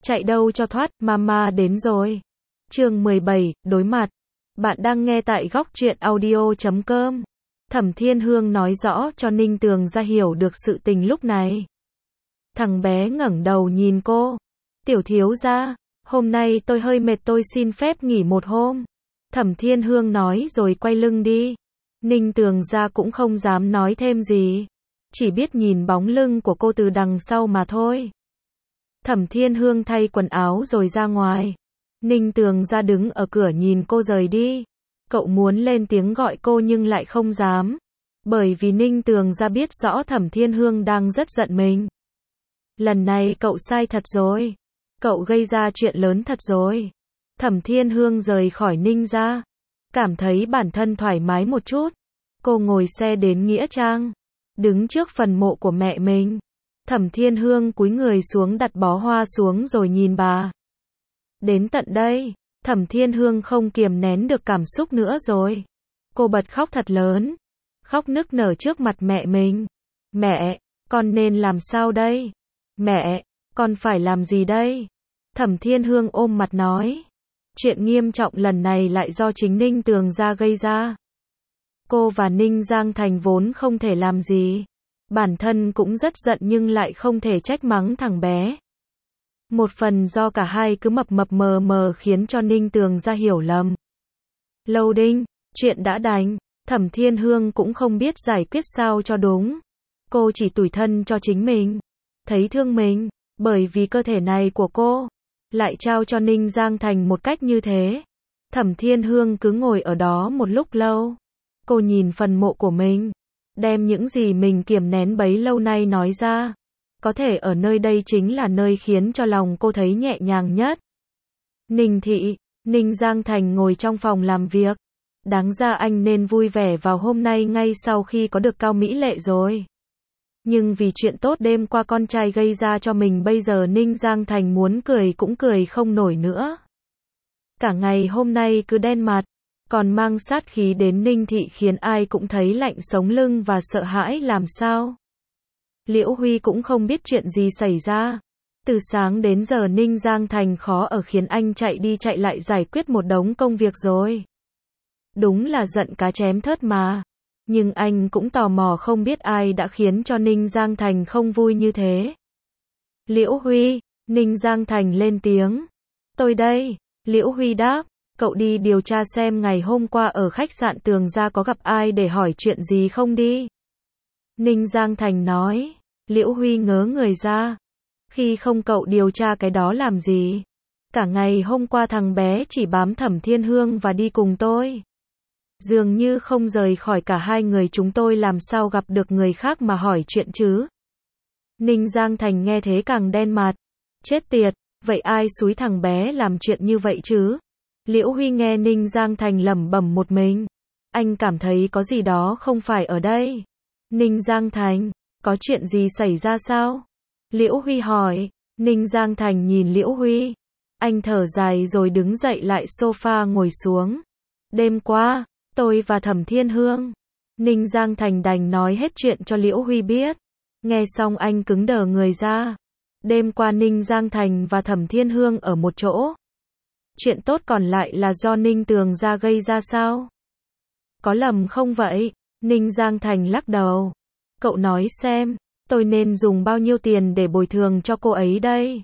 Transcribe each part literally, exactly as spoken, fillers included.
chạy đâu cho thoát, mama đến rồi. Chương mười bảy, đối mặt. Bạn đang nghe tại góc truyện audio chấm com. Thẩm Thiên Hương nói rõ cho Ninh Tường ra hiểu được sự tình lúc này. Thằng bé ngẩng đầu nhìn cô. Tiểu thiếu gia, hôm nay tôi hơi mệt, tôi xin phép nghỉ một hôm. Thẩm Thiên Hương nói rồi quay lưng đi. Ninh Tường ra cũng không dám nói thêm gì. Chỉ biết nhìn bóng lưng của cô từ đằng sau mà thôi. Thẩm Thiên Hương thay quần áo rồi ra ngoài. Ninh Tường ra đứng ở cửa nhìn cô rời đi. Cậu muốn lên tiếng gọi cô nhưng lại không dám. Bởi vì Ninh Tường ra biết rõ Thẩm Thiên Hương đang rất giận mình. Lần này cậu sai thật rồi. Cậu gây ra chuyện lớn thật rồi. Thẩm Thiên Hương rời khỏi Ninh ra. Cảm thấy bản thân thoải mái một chút. Cô ngồi xe đến Nghĩa Trang. Đứng trước phần mộ của mẹ mình. Thẩm Thiên Hương cúi người xuống đặt bó hoa xuống rồi nhìn bà. Đến tận đây, Thẩm Thiên Hương không kiềm nén được cảm xúc nữa rồi. Cô bật khóc thật lớn. Khóc nức nở trước mặt mẹ mình. Mẹ, con nên làm sao đây? Mẹ, con phải làm gì đây? Thẩm Thiên Hương ôm mặt nói. Chuyện nghiêm trọng lần này lại do chính Ninh Tường ra gây ra. Cô và Ninh Giang Thành vốn không thể làm gì. Bản thân cũng rất giận nhưng lại không thể trách mắng thằng bé. Một phần do cả hai cứ mập mập mờ mờ khiến cho Ninh Tường ra hiểu lầm. Lâu đinh, chuyện đã đành, Thẩm Thiên Hương cũng không biết giải quyết sao cho đúng. Cô chỉ tủi thân cho chính mình. Thấy thương mình, bởi vì cơ thể này của cô lại trao cho Ninh Giang Thành một cách như thế. Thẩm Thiên Hương cứ ngồi ở đó một lúc lâu. Cô nhìn phần mộ của mình. Đem những gì mình kiềm nén bấy lâu nay nói ra. Có thể ở nơi đây chính là nơi khiến cho lòng cô thấy nhẹ nhàng nhất. Ninh thị, Ninh Giang Thành ngồi trong phòng làm việc. Đáng ra anh nên vui vẻ vào hôm nay ngay sau khi có được Cao Mỹ Lệ rồi. Nhưng vì chuyện tốt đêm qua con trai gây ra cho mình bây giờ Ninh Giang Thành muốn cười cũng cười không nổi nữa. Cả ngày hôm nay cứ đen mặt. Còn mang sát khí đến Ninh thị khiến ai cũng thấy lạnh sống lưng và sợ hãi làm sao. Liễu Huy cũng không biết chuyện gì xảy ra. Từ sáng đến giờ Ninh Giang Thành khó ở khiến anh chạy đi chạy lại giải quyết một đống công việc rồi. Đúng là giận cá chém thớt mà. Nhưng anh cũng tò mò không biết ai đã khiến cho Ninh Giang Thành không vui như thế. Liễu Huy, Ninh Giang Thành lên tiếng. Tôi đây, Liễu Huy đáp. Cậu đi điều tra xem ngày hôm qua ở khách sạn Tường Gia có gặp ai để hỏi chuyện gì không đi. Ninh Giang Thành nói. Liễu Huy ngớ người ra. Khi không cậu điều tra cái đó làm gì? Cả ngày hôm qua thằng bé chỉ bám Thẩm Thiên Hương và đi cùng tôi. Dường như không rời khỏi cả hai người chúng tôi, làm sao gặp được người khác mà hỏi chuyện chứ? Ninh Giang Thành nghe thế càng đen mặt. Chết tiệt, vậy ai xúi thằng bé làm chuyện như vậy chứ? Liễu Huy nghe Ninh Giang Thành lẩm bẩm một mình. Anh cảm thấy có gì đó không phải ở đây. Ninh Giang Thành, có chuyện gì xảy ra sao? Liễu Huy hỏi. Ninh Giang Thành nhìn Liễu Huy. Anh thở dài rồi đứng dậy lại sofa ngồi xuống. Đêm qua, tôi và Thẩm Thiên Hương. Ninh Giang Thành đành nói hết chuyện cho Liễu Huy biết. Nghe xong anh cứng đờ người ra. Đêm qua Ninh Giang Thành và Thẩm Thiên Hương ở một chỗ. Chuyện tốt còn lại là do Ninh Tường ra gây ra sao? Có lầm không vậy? Ninh Giang Thành lắc đầu. Cậu nói xem, tôi nên dùng bao nhiêu tiền để bồi thường cho cô ấy đây?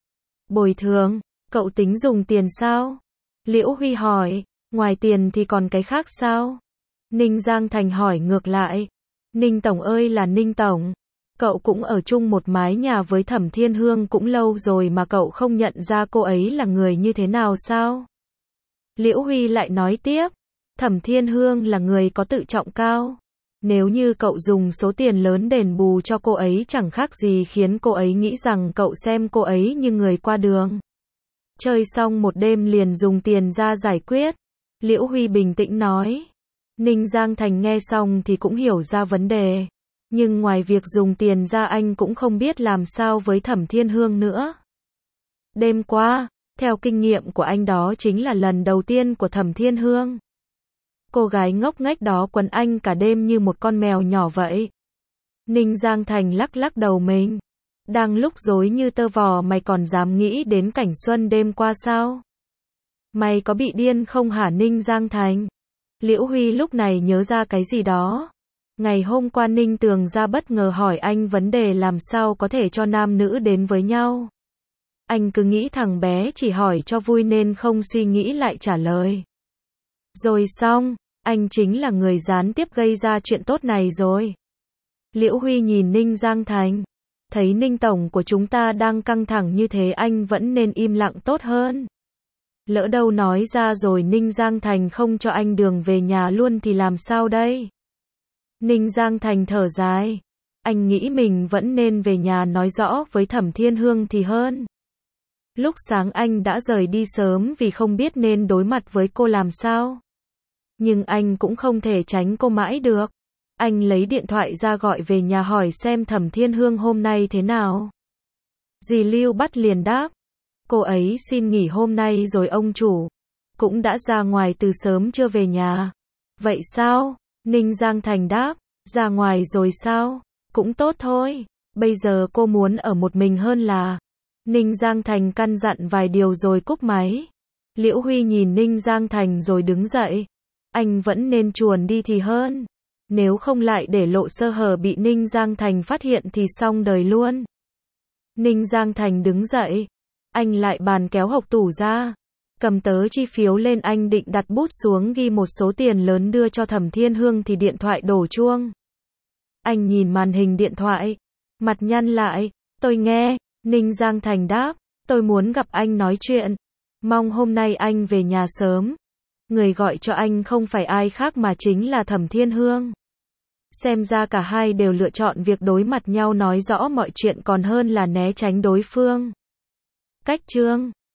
Bồi thường? Cậu tính dùng tiền sao? Liễu Huy hỏi. Ngoài tiền thì còn cái khác sao? Ninh Giang Thành hỏi ngược lại. Ninh Tổng ơi là Ninh Tổng. Cậu cũng ở chung một mái nhà với Thẩm Thiên Hương cũng lâu rồi mà cậu không nhận ra cô ấy là người như thế nào sao? Liễu Huy lại nói tiếp. Thẩm Thiên Hương là người có tự trọng cao. Nếu như cậu dùng số tiền lớn đền bù cho cô ấy chẳng khác gì khiến cô ấy nghĩ rằng cậu xem cô ấy như người qua đường. Chơi xong một đêm liền dùng tiền ra giải quyết. Liễu Huy bình tĩnh nói. Ninh Giang Thành nghe xong thì cũng hiểu ra vấn đề. Nhưng ngoài việc dùng tiền ra anh cũng không biết làm sao với Thẩm Thiên Hương nữa. Đêm qua, theo kinh nghiệm của anh đó chính là lần đầu tiên của Thẩm Thiên Hương. Cô gái ngốc nghếch đó quấn anh cả đêm như một con mèo nhỏ vậy. Ninh Giang Thành lắc lắc đầu mình. Đang lúc rối như tơ vò mày còn dám nghĩ đến cảnh xuân đêm qua sao? Mày có bị điên không hả Ninh Giang Thành? Liễu Huy lúc này nhớ ra cái gì đó. Ngày hôm qua Ninh Tường ra bất ngờ hỏi anh vấn đề làm sao có thể cho nam nữ đến với nhau. Anh cứ nghĩ thằng bé chỉ hỏi cho vui nên không suy nghĩ lại trả lời. Rồi xong, anh chính là người gián tiếp gây ra chuyện tốt này rồi. Liễu Huy nhìn Ninh Giang Thành. Thấy Ninh Tổng của chúng ta đang căng thẳng như thế anh vẫn nên im lặng tốt hơn. Lỡ đâu nói ra rồi Ninh Giang Thành không cho anh đường về nhà luôn thì làm sao đây? Ninh Giang Thành thở dài. Anh nghĩ mình vẫn nên về nhà nói rõ với Thẩm Thiên Hương thì hơn. Lúc sáng anh đã rời đi sớm vì không biết nên đối mặt với cô làm sao. Nhưng anh cũng không thể tránh cô mãi được. Anh lấy điện thoại ra gọi về nhà hỏi xem Thẩm Thiên Hương hôm nay thế nào. Dì Lưu Bắt liền đáp. Cô ấy xin nghỉ hôm nay rồi ông chủ. Cũng đã ra ngoài từ sớm chưa về nhà. Vậy sao? Ninh Giang Thành đáp. Ra ngoài rồi sao? Cũng tốt thôi. Bây giờ cô muốn ở một mình hơn là. Ninh Giang Thành căn dặn vài điều rồi cúp máy. Liễu Huy nhìn Ninh Giang Thành rồi đứng dậy. Anh vẫn nên chuồn đi thì hơn. Nếu không lại để lộ sơ hở bị Ninh Giang Thành phát hiện thì xong đời luôn. Ninh Giang Thành đứng dậy. Anh lại bàn kéo hộc tủ ra. Cầm tớ chi phiếu lên anh định đặt bút xuống ghi một số tiền lớn đưa cho Thẩm Thiên Hương thì điện thoại đổ chuông. Anh nhìn màn hình điện thoại. Mặt nhăn lại. Tôi nghe. Ninh Giang Thành đáp. Tôi muốn gặp anh nói chuyện. Mong hôm nay anh về nhà sớm. Người gọi cho anh không phải ai khác mà chính là Thẩm Thiên Hương. Xem ra cả hai đều lựa chọn việc đối mặt nhau nói rõ mọi chuyện còn hơn là né tránh đối phương. Cách chương